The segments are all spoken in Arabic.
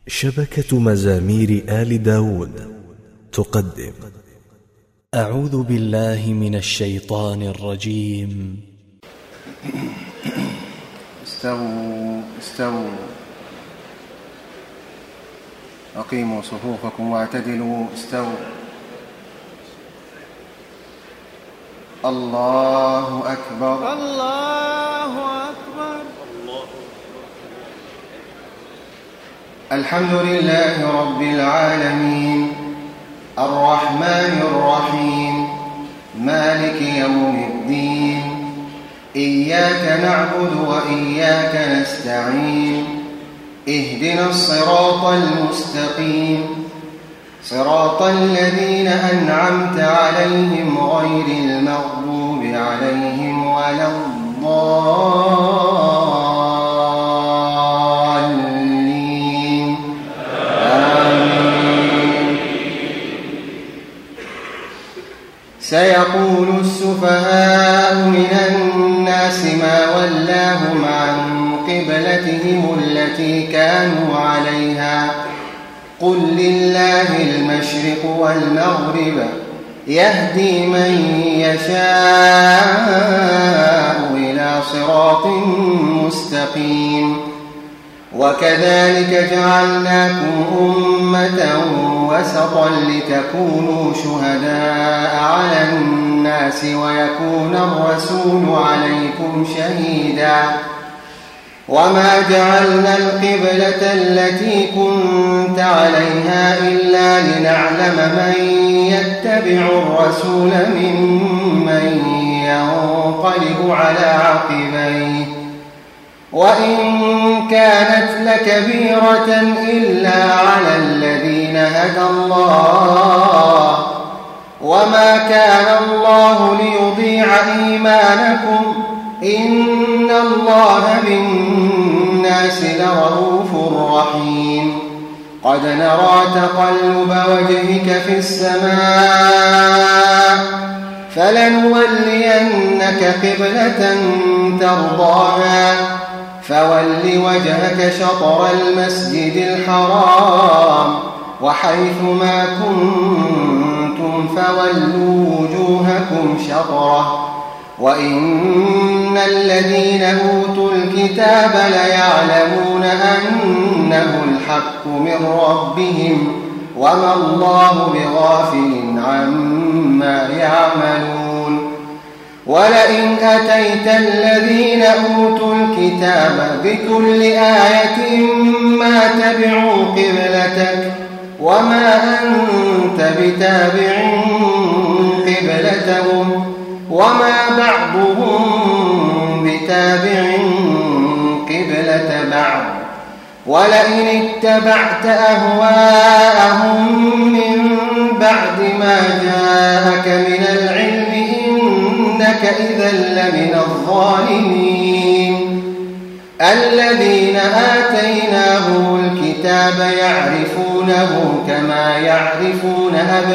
شبكة مزامير آل داود تقدم أعوذ بالله من الشيطان الرجيم. استووا استووا أقيموا صفوفكم واعتدلوا استووا. الله أكبر الله أكبر. الحمد لله رب العالمين الرحمن الرحيم مالك يوم الدين إياك نعبد وإياك نستعين اهدنا الصراط المستقيم صراط الذين أنعمت عليهم غير المغضوب عليهم ولا الضالين آمين. سيقول السفهاء من الناس ما ولاهم عن قبلتهم التي كانوا عليها قل لله المشرق والمغرب يهدي من يشاء إلى صراط مستقيم. وكذلك جعلناكم أمة وسطا لتكونوا شهداء على الناس ويكون الرسول عليكم شهيدا. وما جعلنا القبلة التي كنت عليها إلا لنعلم من يتبع الرسول ممن ينقلب على عقبيه وإن كانت لكبيرة إلا على الذين هدى الله وما كان الله ليضيع إيمانكم إن الله بالناس لرؤوف رحيم. قد نرى تقلب وجهك في السماء فلنولينك قبلة ترضاها فول وجهك شطر المسجد الحرام وحيث ما كنتم فولوا وجوهكم شطره وإن الذين أوتوا الكتاب ليعلمون أنه الحق من ربهم وما الله بغافل عما يعملون. ولئن أتيت الذين أوتوا الكتاب بكل آية ما تبعوا قبلتك وما أنت بتابع قبلتهم وما بعضهم بتابع قبلة بعض. ولئن اتبعت أهواءهم من بعد ما جاءك من العلم إنك إذا لمن الظالمين. الذين آتيناهم الكتاب يعرفونه كما يعرفون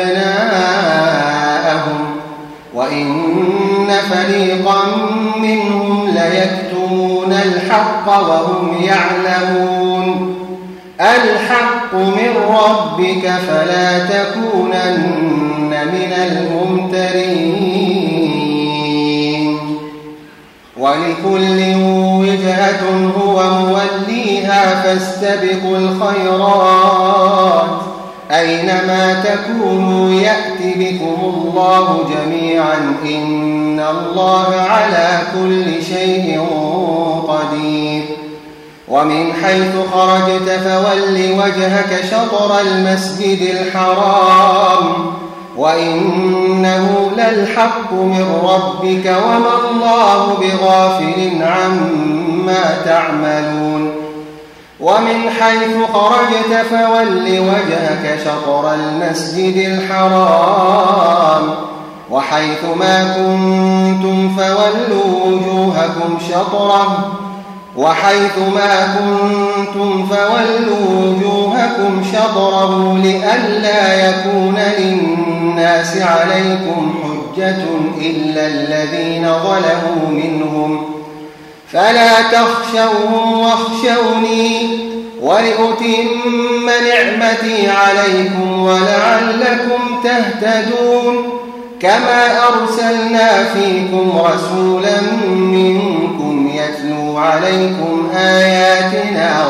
أبناءهم وإن فريقا منهم ليكتمون الحق وهم يعلمون. الحق من ربك فلا تكونن من الممترين. ولكل وجهة هو موليها فاستبقوا الخيرات أينما تكونوا يأت بكم الله جميعا إن الله على كل شيء قدير. ومن حيث خرجت فول وجهك شطر المسجد الحرام وإنه للحق من ربك وما الله بغافل عما تعملون. ومن حيث خرجت فول وجهك شطر المسجد الحرام وحيث ما كنتم فولوا وجوهكم شطره لئلا يكون للناس عليكم حجة إلا الذين ظلموا منهم فلا تخشوهم واخشوني ولأتم نعمتي عليكم ولعلكم تهتدون كما أرسلنا فيكم رسولا منكم يتلو عليكم آياتنا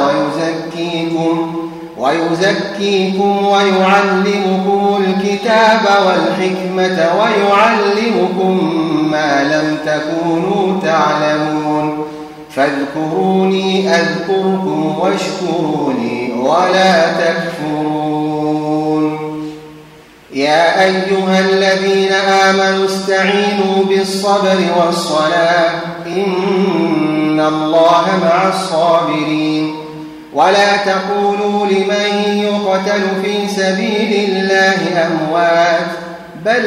ويزكيكم ويعلمكم الكتاب والحكمة ويعلمكم ما لم تكونوا تعلمون فاذكروني أذكركم واشكروا لي ولا تكفرون يا أيها الذين آمنوا استعينوا بالصبر والصلاة إن الله مع الصابرين ولا تقولوا لمن يقتل في سبيل الله أموات بل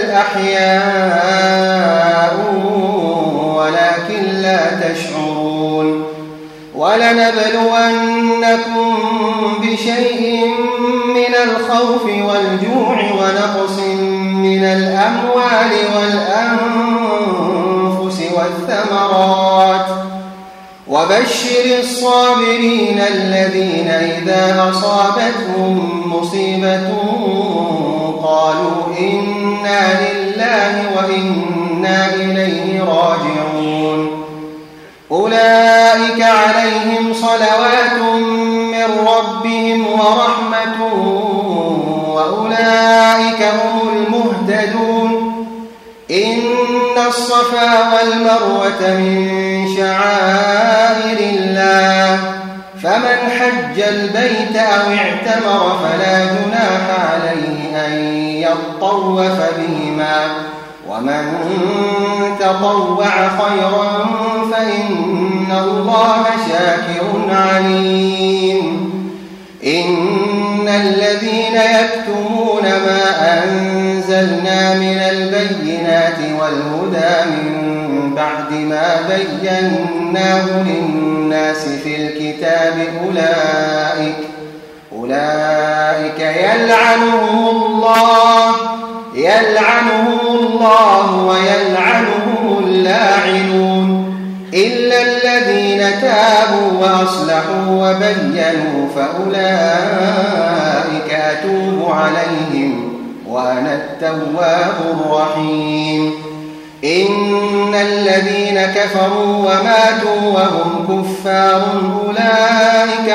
أحياء ولكن لا تشعرون ولنبلونكم بشيء من الخوف والجوع ونقص من الأموال والأنفس والثمرات وبشر الصابرين الذين إذا أصابتهم مصيبة قالوا إنا لله وإنا إليه راجعون أولئك عليهم صلوات من ربهم ورحمة وأولئك هم المهتدون إن الصفا والمروة من شعائر الله فمن حج البيت أو اعتمر فلا جناح عليه أن يطوف بهما ومن تطوع خيرا فإن الله شاكر عليم إن الذين يكتمون ما أنزلنا من البينات والهدى من بعد ما بيناه للناس في الكتاب أولئك يلعنهم الله ويلعنهم اللاعنون إلا الذين تابوا وأصلحوا وبينوا فأولئك أتوب عليهم وأنا التواب الرحيم إن الذين كفروا وماتوا وهم كفار أولئك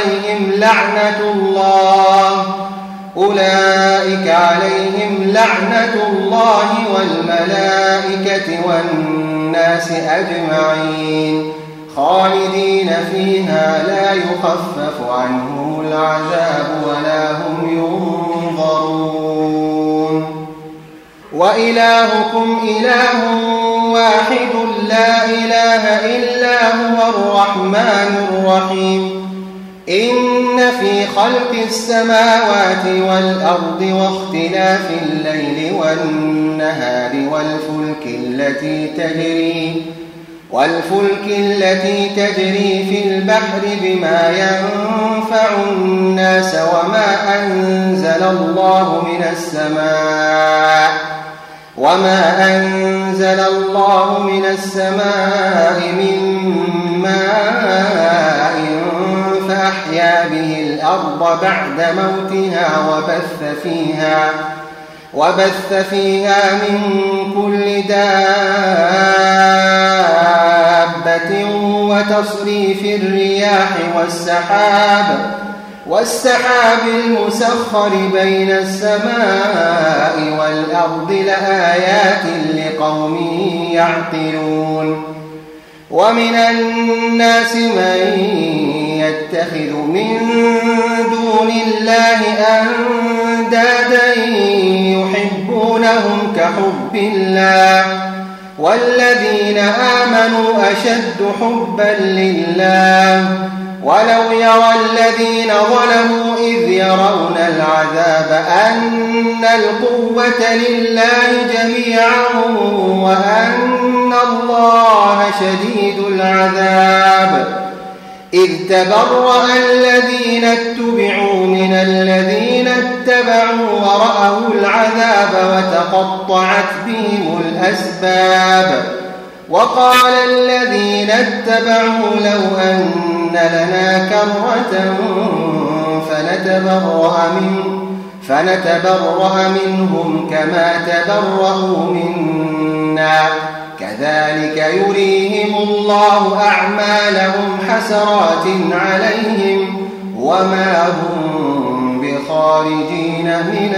عليهم لعنة الله والملائكة والناس أجمعين خالدين فيها لا يخفف عنهم العذاب ولا هم ينظرون وإلهكم إله واحد لا إله إلا هو الرحمن الرحيم إن في خلق السماوات والأرض واختلاف الليل والنهار والفلك التي تجري في البحر بما ينفع الناس وما أنزل الله من السماء من ماء فأحيا به الأرض بعد موتها وبث فيها من كل دابة وتصريف الرياح والسحاب المسخر بين السماء والأرض لآيات لقوم يعقلون ومن الناس من يتخذ من دون الله أندادا يحبونهم كحب الله والذين آمنوا أشد حبا لله ولو يرى الذين ظلموا إذ يرون العذاب أن القوة لله جميعا وأن الله شديد العذاب إذ تبرأ الذين اتبعوا من الذين اتبعوا ورأوا العذاب وتقطعت بهم الأسباب وقال الذين اتبعوا لو أن لنا كرة فنتبرأ منهم كما تبرأوا منا كذلك يريهم الله أعمالهم حسرات عليهم وما هم بخارجين من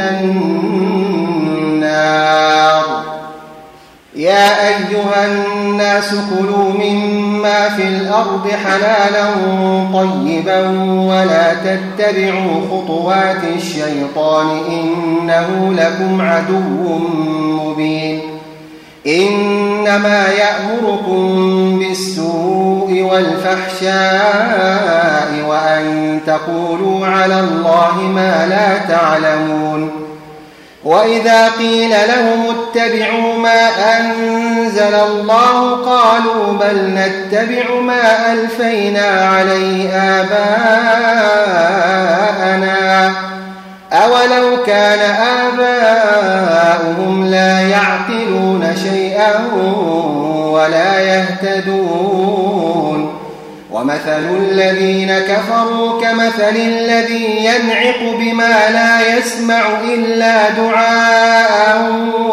النار. يا أيها الناس كلوا مما في الأرض حلالا طيبا ولا تتبعوا خطوات الشيطان إنه لكم عدو مبين. إنما يأمركم بالسوء والفحشاء وأن تقولوا على الله ما لا تعلمون. وإذا قيل لهم اتبعوا ما أنزل الله قالوا بل نتبع ما ألفينا عليه آباءنا أولو كان آباؤهم لا يعقلون شيئا ولا يهتدون. ومثل الذين كفروا كمثل الذي ينعق بما لا يسمع إلا دعاء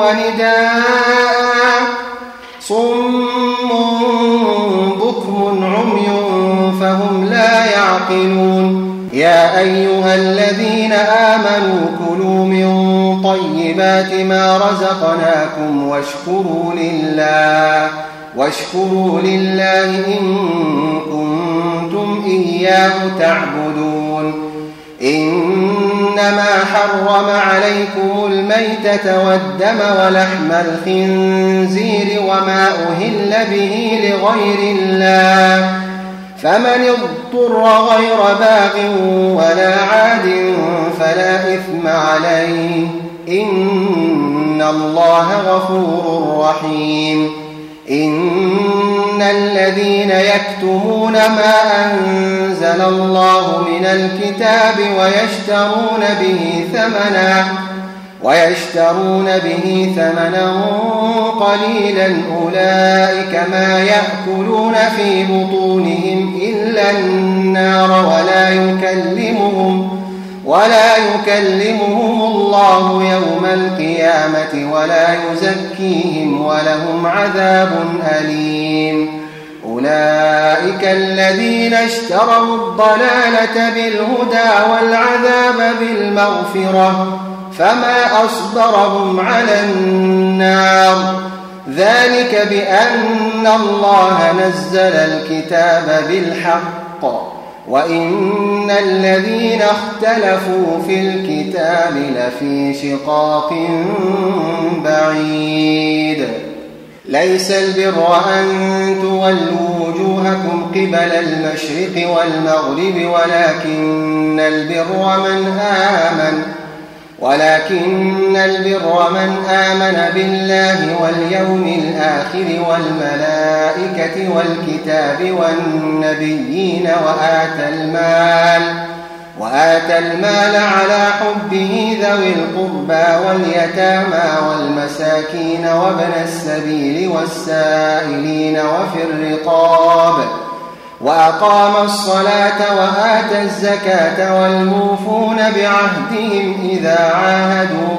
ونداء صم بكم عمي فهم لا يعقلون. يا أيها الذين آمنوا كلوا من طيبات ما رزقناكم واشكروا لله إن كنتم إياه تعبدون. إنما حرم عليكم الميتة والدم ولحم الخنزير وما أهل به لغير الله فمن اضطر غير باغ ولا عاد فلا إثم عليه إن الله غفور رحيم. إن الذين يكتمون ما أنزل الله من الكتاب ويشترون به ثمنا قليلا أولئك ما يأكلون في بطونهم إلا النار ولا يكلمهم الله يوم القيامة ولا يزكيهم ولهم عذاب أليم. أولئك الذين اشتروا الضلالة بالهدى والعذاب بالمغفرة فما أصبرهم على النار ذلك بأن الله نزل الكتاب بالحق وإن الذين اختلفوا في الكتاب لفي شقاق بعيد. ليس البر أن تولوا وجوهكم قبل المشرق والمغرب ولكن البر من آمن بالله واليوم الآخر والملائكة والكتاب والنبيين وآتى المال على حبه ذوي القربى واليتامى والمساكين وابن السبيل والسائلين وفي الرقاب وأقام الصلاة وآتى الزكاة والموفون بعهدهم إذا عاهدوا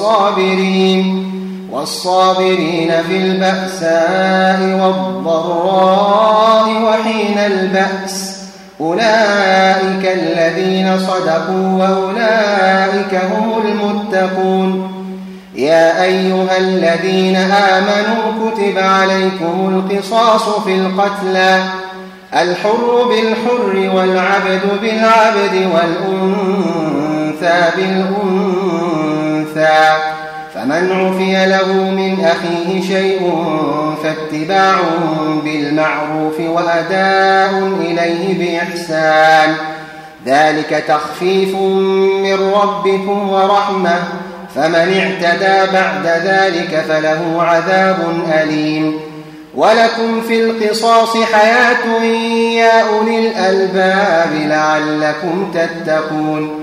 والصابرين في البأساء والضراء وحين البأس أولئك الذين صدقوا وأولئك هم المتقون. يا أيها الذين آمنوا كتب عليكم القصاص في القتلى الحر بالحر والعبد بالعبد والأنثى بالأنثى فمن عفي له من أخيه شيء فاتباع بالمعروف وأداء إليه بإحسان ذلك تخفيف من ربكم ورحمة فمن اعتدى بعد ذلك فله عذاب أليم. ولكم في القصاص حياة يا أولي الألباب لعلكم تتقون.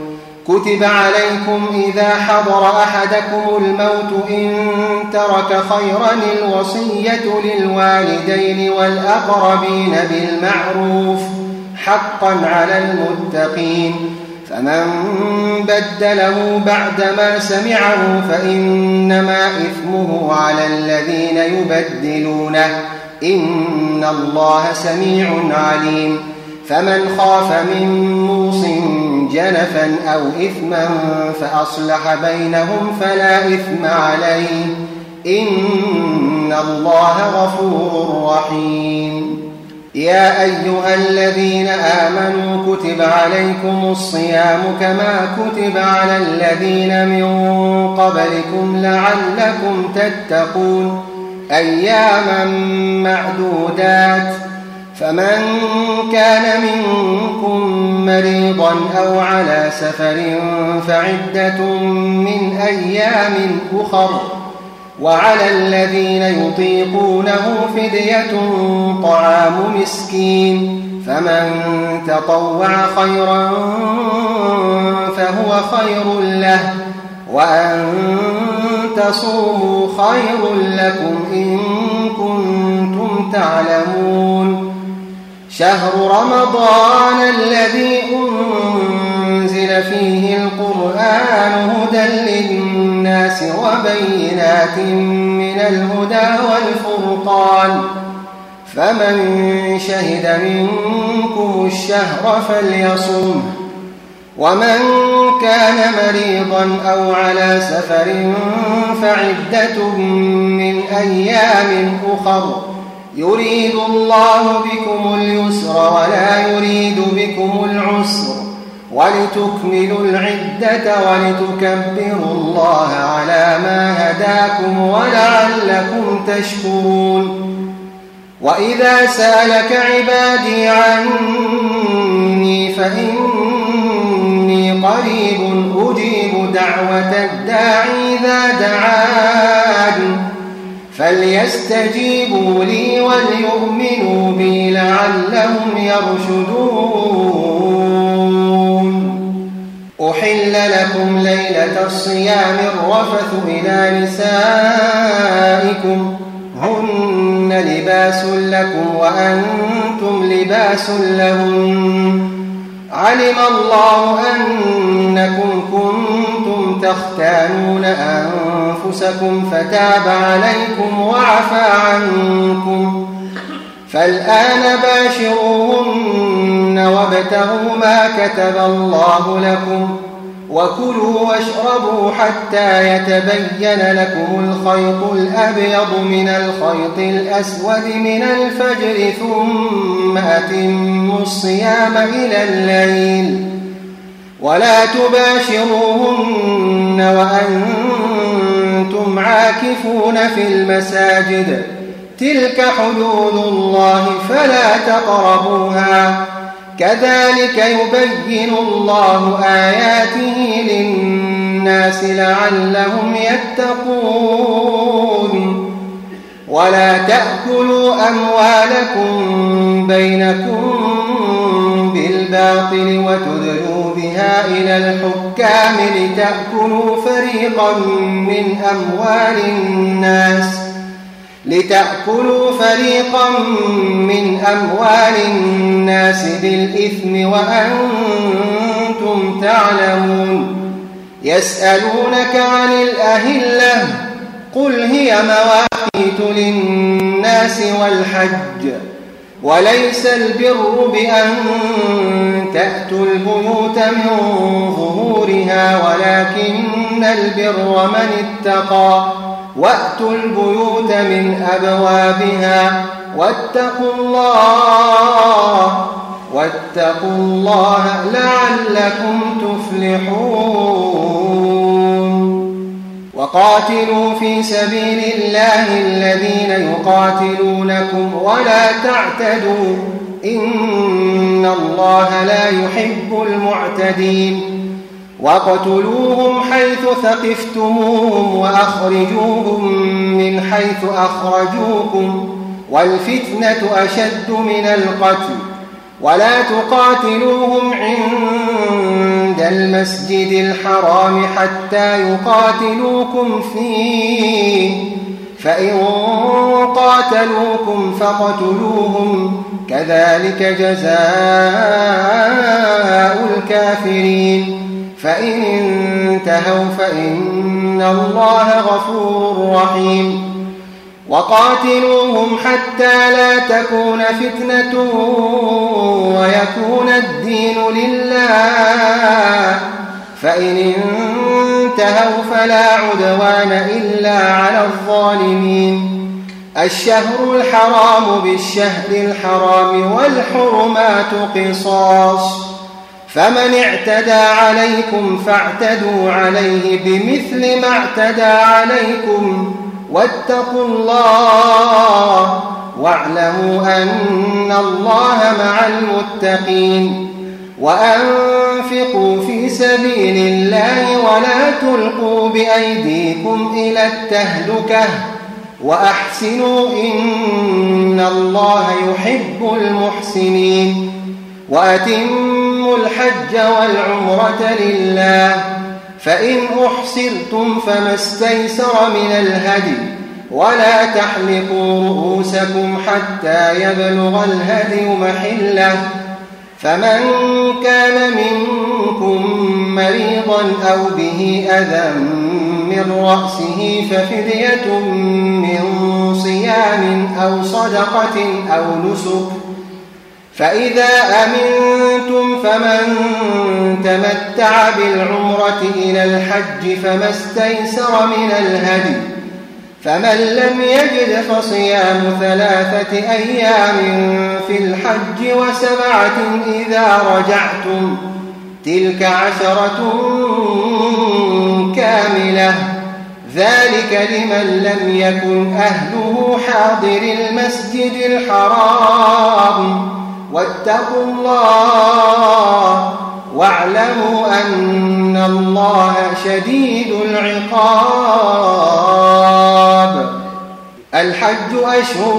كتب عليكم إذا حضر أحدكم الموت إن ترك خيرا الوصية للوالدين والأقربين بالمعروف حقا على المتقين فمن بدله بعدما سمعه فإنما إثمه على الذين يبدلونه إن الله سميع عليم فمن خاف من موص جنفا أو إثما فأصلح بينهم فلا إثم عليه إن الله غفور رحيم يا أيها الذين آمنوا كتب عليكم الصيام كما كتب على الذين من قبلكم لعلكم تتقون أياما معدودات فمن كان منكم مريضا أو على سفر فعدة من أيام أخر وعلى الذين يطيقونه فدية طعام مسكين فمن تطوع خيرا فهو خير له وأن تصوموا خير لكم إن كنتم تعلمون شهر رمضان الذي أنزل فيه القرآن هدى للناس وبينات من الهدى والفرقان فمن شهد منكم الشهر فليصمه ومن كان مريضا أو على سفر فعدة من أيام أخر يريد الله بكم اليسر ولا يريد بكم العسر ولتكملوا العدة ولتكبروا الله على ما هداكم ولعلكم تشكرون وإذا سألك عبادي عني فإني قريب أجيب دعوة الداعي إذا دعان فليستجيبوا لي وليؤمنوا بي لعلهم يرشدون أحل لكم ليلة الصيام الرفث إلى نسائكم هن لباس لكم وأنتم لباس لهن علم الله أنكم كنتم تختانون أنفسكم فتاب عليكم وعفى عنكم فالآن باشروهن وابتغوا ما كتب الله لكم وكلوا واشربوا حتى يتبين لكم الخيط الأبيض من الخيط الأسود من الفجر ثم أتموا الصيام إلى الليل ولا تباشروهن وأنتم عاكفون في المساجد تلك حدود الله فلا تقربوها كذلك يبين الله آياته للناس لعلهم يتقون ولا تأكلوا أموالكم بينكم بالباطل وتدلوا بها إلى الحكام لتأكلوا فريقا من أموال الناس بالإثم وأنتم تعلمون يسألونك عن الأهلة قل هي مواقيت للناس والحج وليس البر بأن تأتوا البيوت من ظهورها ولكن البر من اتقى وأتوا البيوت من أبوابها واتقوا الله لعلكم تفلحون وقاتلوا في سبيل الله الذين يقاتلونكم ولا تعتدوا إن الله لا يحب المعتدين وَاقْتُلُوهُمْ حَيْثُ ثَقِفْتُمُوهُمْ وَأَخْرِجُوهُمْ مِنْ حَيْثُ أَخْرَجُوكُمْ وَالْفِتْنَةُ أَشَدُّ مِنَ الْقَتْلِ ولا تقاتلوهم عند المسجد الحرام حتى يقاتلوكم فيه، فإن قاتلوكم فاقتلوهم، كذلك جزاء الكافرين. فإن انتهوا فإن الله غفور رحيم. وقاتلوهم حتى لا تكون فتنة ويكون الدين لله، فإن انتهوا فلا عدوان إلا على الظالمين. الشهر الحرام بالشهر الحرام والحرمات قصاص، فمن اعتدى عليكم فاعتدوا عليه بمثل ما اعتدى عليكم، واتقوا الله واعلموا أن الله مع المتقين. وأنفقوا في سبيل الله ولا تلقوا بأيديكم إلى التهلكة وأحسنوا إن الله يحب المحسنين. وأتموا الحج والعمرة لله، فإن أحصرتم فما استيسر من الهدي، ولا تحلقوا رؤوسكم حتى يبلغ الهدي محله، فمن كان منكم مريضا أو به أذى من رأسه ففدية من صيام أو صدقة أو نسك، فإذا أمنتم فمن تمتع بالعمرة إلى الحج فما استيسر من الهدي، فمن لم يجد فصيام 3 أيام في الحج و7 إذا رجعتم، تلك 10 كاملة، ذلك لمن لم يكن أهله حاضر المسجد الحرام. واتقوا الله واعلموا أن الله شديد العقاب. الحج أشهر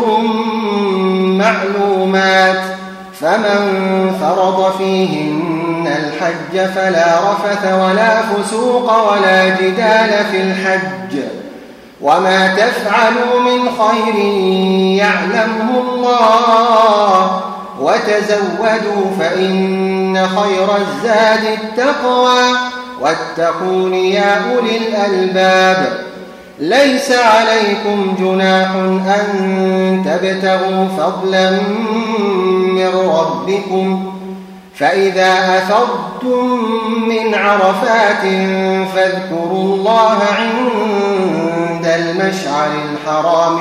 معلومات، فمن فرض فيهن الحج فلا رفث ولا فسوق ولا جدال في الحج، وما تفعلوا من خير يعلمه الله، وتزودوا فإن خير الزاد التقوى، واتقون يا أولي الألباب. ليس عليكم جناح أن تبتغوا فضلا من ربكم، فإذا أفضتم من عرفات فاذكروا الله عند المشعر الحرام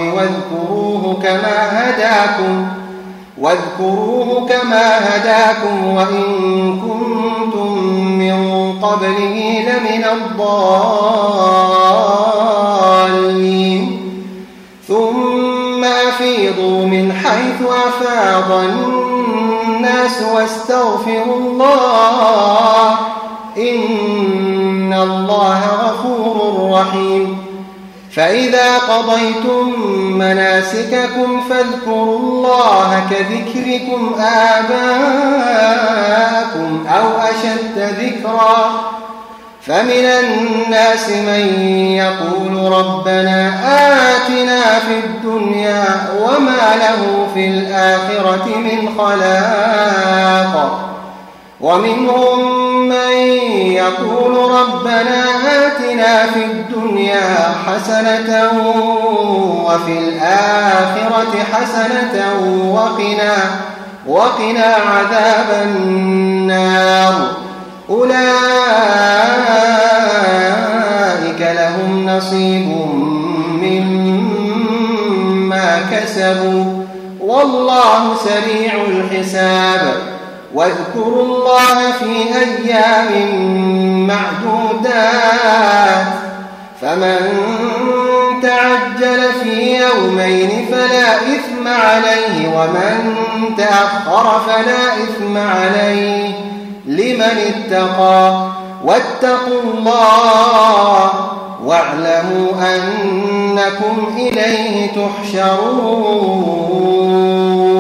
واذكروه كما هداكم وإن كنتم من قبله لمن الضالين. ثم أفيضوا من حيث أفاض الناس واستغفروا الله إن الله غفور رحيم. فإذا قضيتم مناسككم فاذكروا الله كذكركم آباءكم أو أشد ذكرا، فمن الناس من يقول ربنا آتنا في الدنيا وما له في الآخرة من خلاق، ومنهم من يقول ربنا آتنا في الدنيا حسنة وفي الآخرة حسنة وقنا عذاب النار. أولئك لهم نصيب مما كسبوا والله سريع الحساب. واذكروا الله في أيام معدودات، فمن تعجل في يومين فلا إثم عليه ومن تأخر فلا إثم عليه لمن اتقى. واتقوا الله واعلموا أنكم إليه تحشرون.